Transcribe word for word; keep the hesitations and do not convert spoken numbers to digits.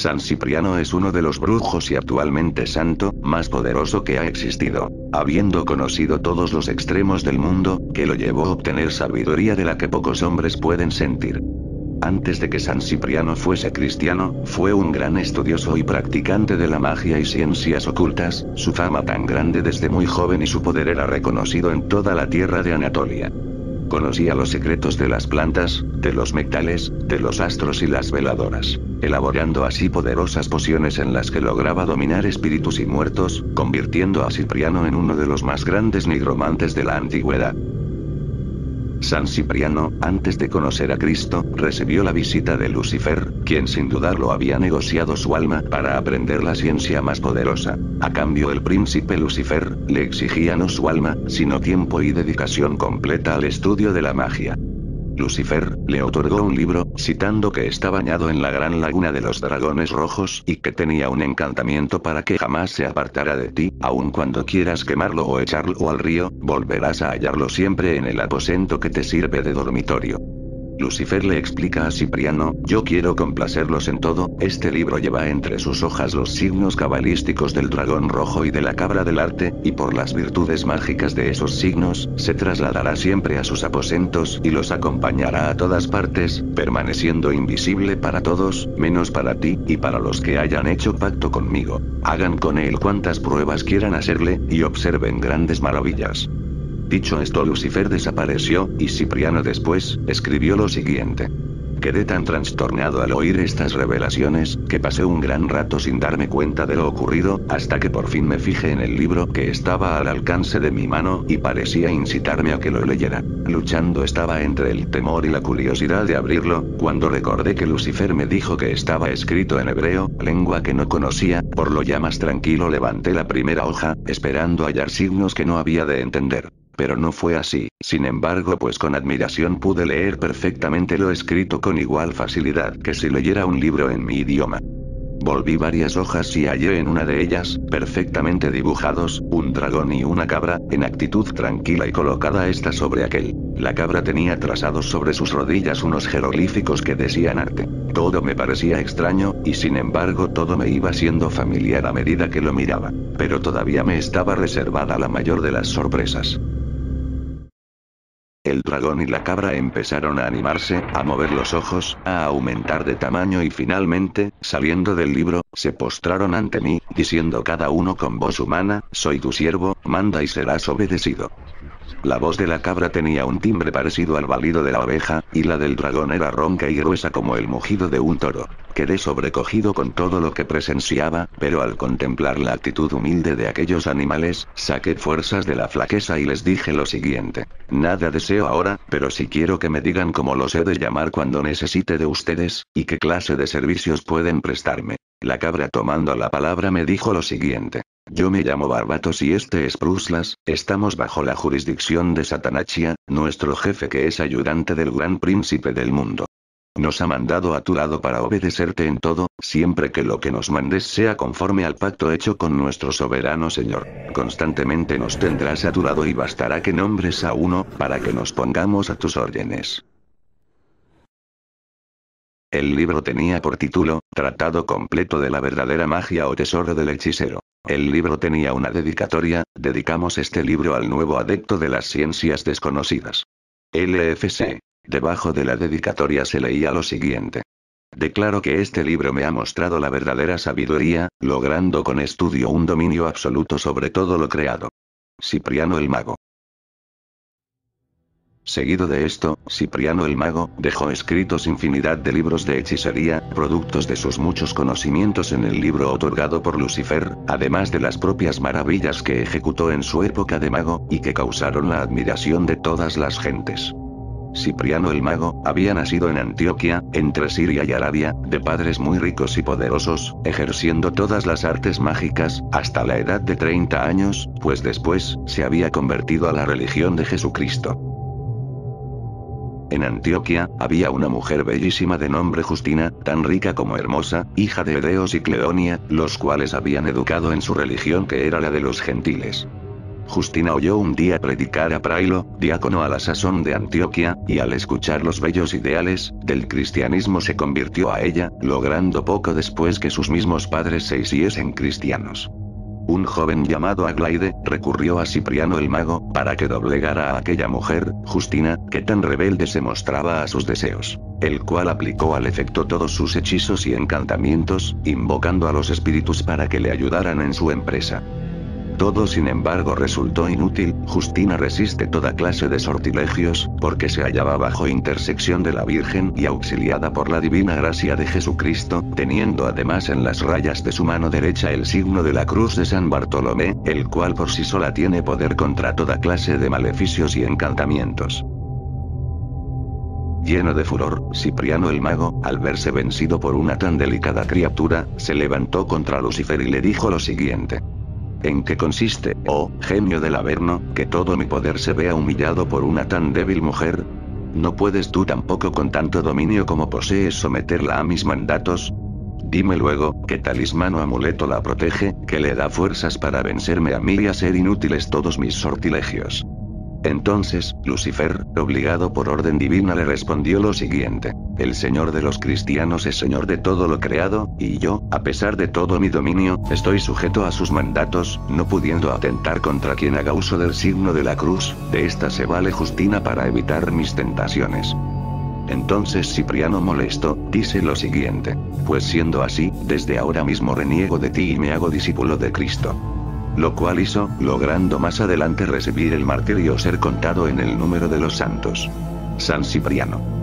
San Cipriano es uno de los brujos y actualmente santo, más poderoso que ha existido, habiendo conocido todos los extremos del mundo, que lo llevó a obtener sabiduría de la que pocos hombres pueden sentir. Antes de que San Cipriano fuese cristiano, fue un gran estudioso y practicante de la magia y ciencias ocultas, su fama tan grande desde muy joven y su poder era reconocido en toda la tierra de Anatolia. Conocía los secretos de las plantas, de los metales, de los astros y las veladoras, elaborando así poderosas pociones en las que lograba dominar espíritus y muertos, convirtiendo a Cipriano en uno de los más grandes nigromantes de la antigüedad. San Cipriano, antes de conocer a Cristo, recibió la visita de Lucifer, quien sin dudarlo había negociado su alma para aprender la ciencia más poderosa. A cambio el príncipe Lucifer, le exigía no su alma, sino tiempo y dedicación completa al estudio de la magia. Lucifer, le otorgó un libro, citando que está bañado en la gran laguna de los dragones rojos y que tenía un encantamiento para que jamás se apartara de ti, aun cuando quieras quemarlo o echarlo al río, volverás a hallarlo siempre en el aposento que te sirve de dormitorio. Lucifer le explica a Cipriano, yo quiero complacerlos en todo, este libro lleva entre sus hojas los signos cabalísticos del dragón rojo y de la cabra del arte, y por las virtudes mágicas de esos signos, se trasladará siempre a sus aposentos y los acompañará a todas partes, permaneciendo invisible para todos, menos para ti, y para los que hayan hecho pacto conmigo. Hagan con él cuantas pruebas quieran hacerle, y observen grandes maravillas. Dicho esto, Lucifer desapareció, y Cipriano después, escribió lo siguiente. Quedé tan trastornado al oír estas revelaciones, que pasé un gran rato sin darme cuenta de lo ocurrido, hasta que por fin me fijé en el libro que estaba al alcance de mi mano, y parecía incitarme a que lo leyera. Luchando estaba entre el temor y la curiosidad de abrirlo, cuando recordé que Lucifer me dijo que estaba escrito en hebreo, lengua que no conocía, por lo ya más tranquilo levanté la primera hoja, esperando hallar signos que no había de entender. Pero no fue así, sin embargo, pues con admiración pude leer perfectamente lo escrito con igual facilidad que si leyera un libro en mi idioma. Volví varias hojas y hallé en una de ellas, perfectamente dibujados, un dragón y una cabra, en actitud tranquila y colocada esta sobre aquel. La cabra tenía trazados sobre sus rodillas unos jeroglíficos que decían arte. Todo me parecía extraño, y sin embargo todo me iba siendo familiar a medida que lo miraba. Pero todavía me estaba reservada la mayor de las sorpresas. El dragón y la cabra empezaron a animarse, a mover los ojos, a aumentar de tamaño y finalmente, saliendo del libro, se postraron ante mí, diciendo cada uno con voz humana, soy tu siervo, manda y serás obedecido. La voz de la cabra tenía un timbre parecido al balido de la oveja, y la del dragón era ronca y gruesa como el mugido de un toro. Quedé sobrecogido con todo lo que presenciaba, pero al contemplar la actitud humilde de aquellos animales, saqué fuerzas de la flaqueza y les dije lo siguiente. Nada deseo ahora, pero sí quiero que me digan cómo los he de llamar cuando necesite de ustedes, y qué clase de servicios pueden prestarme. La cabra tomando la palabra me dijo lo siguiente. Yo me llamo Barbatos y este es Pruslas, estamos bajo la jurisdicción de Satanachia, nuestro jefe que es ayudante del gran príncipe del mundo. Nos ha mandado a tu lado para obedecerte en todo, siempre que lo que nos mandes sea conforme al pacto hecho con nuestro soberano señor. Constantemente nos tendrás a tu lado y bastará que nombres a uno, para que nos pongamos a tus órdenes. El libro tenía por título, Tratado completo de la verdadera magia o tesoro del hechicero. El libro tenía una dedicatoria, dedicamos este libro al nuevo adepto de las ciencias desconocidas. L F C. Debajo de la dedicatoria se leía lo siguiente. Declaro que este libro me ha mostrado la verdadera sabiduría, logrando con estudio un dominio absoluto sobre todo lo creado. Cipriano el Mago. Seguido de esto, Cipriano el Mago dejó escritos infinidad de libros de hechicería, productos de sus muchos conocimientos en el libro otorgado por Lucifer, además de las propias maravillas que ejecutó en su época de mago, y que causaron la admiración de todas las gentes. Cipriano el Mago había nacido en Antioquia, entre Siria y Arabia, de padres muy ricos y poderosos, ejerciendo todas las artes mágicas, hasta la edad de treinta años, pues después, se había convertido a la religión de Jesucristo. En Antioquia, había una mujer bellísima de nombre Justina, tan rica como hermosa, hija de Edeos y Cleonia, los cuales habían educado en su religión que era la de los gentiles. Justina oyó un día predicar a Prailo, diácono a la sazón de Antioquia, y al escuchar los bellos ideales del cristianismo se convirtió a ella, logrando poco después que sus mismos padres se hiciesen cristianos. Un joven llamado Aglaide recurrió a Cipriano el mago para que doblegara a aquella mujer, Justina, que tan rebelde se mostraba a sus deseos, el cual aplicó al efecto todos sus hechizos y encantamientos, invocando a los espíritus para que le ayudaran en su empresa. Todo sin embargo resultó inútil. Justina resiste toda clase de sortilegios, porque se hallaba bajo intersección de la Virgen y auxiliada por la divina gracia de Jesucristo, teniendo además en las rayas de su mano derecha el signo de la cruz de San Bartolomé, el cual por sí sola tiene poder contra toda clase de maleficios y encantamientos. Lleno de furor, Cipriano el mago, al verse vencido por una tan delicada criatura, se levantó contra Lucifer y le dijo lo siguiente: ¿en qué consiste, oh genio del Averno, que todo mi poder se vea humillado por una tan débil mujer? ¿No puedes tú tampoco con tanto dominio como posees someterla a mis mandatos? Dime luego, ¿qué talismán o amuleto la protege, que le da fuerzas para vencerme a mí y hacer inútiles todos mis sortilegios? Entonces, Lucifer, obligado por orden divina, le respondió lo siguiente: el Señor de los cristianos es Señor de todo lo creado, y yo, a pesar de todo mi dominio, estoy sujeto a sus mandatos, no pudiendo atentar contra quien haga uso del signo de la cruz. De esta se vale Justina para evitar mis tentaciones. Entonces Cipriano, molesto, dice lo siguiente: pues siendo así, desde ahora mismo reniego de ti y me hago discípulo de Cristo. Lo cual hizo, logrando más adelante recibir el martirio o ser contado en el número de los santos. San Cipriano.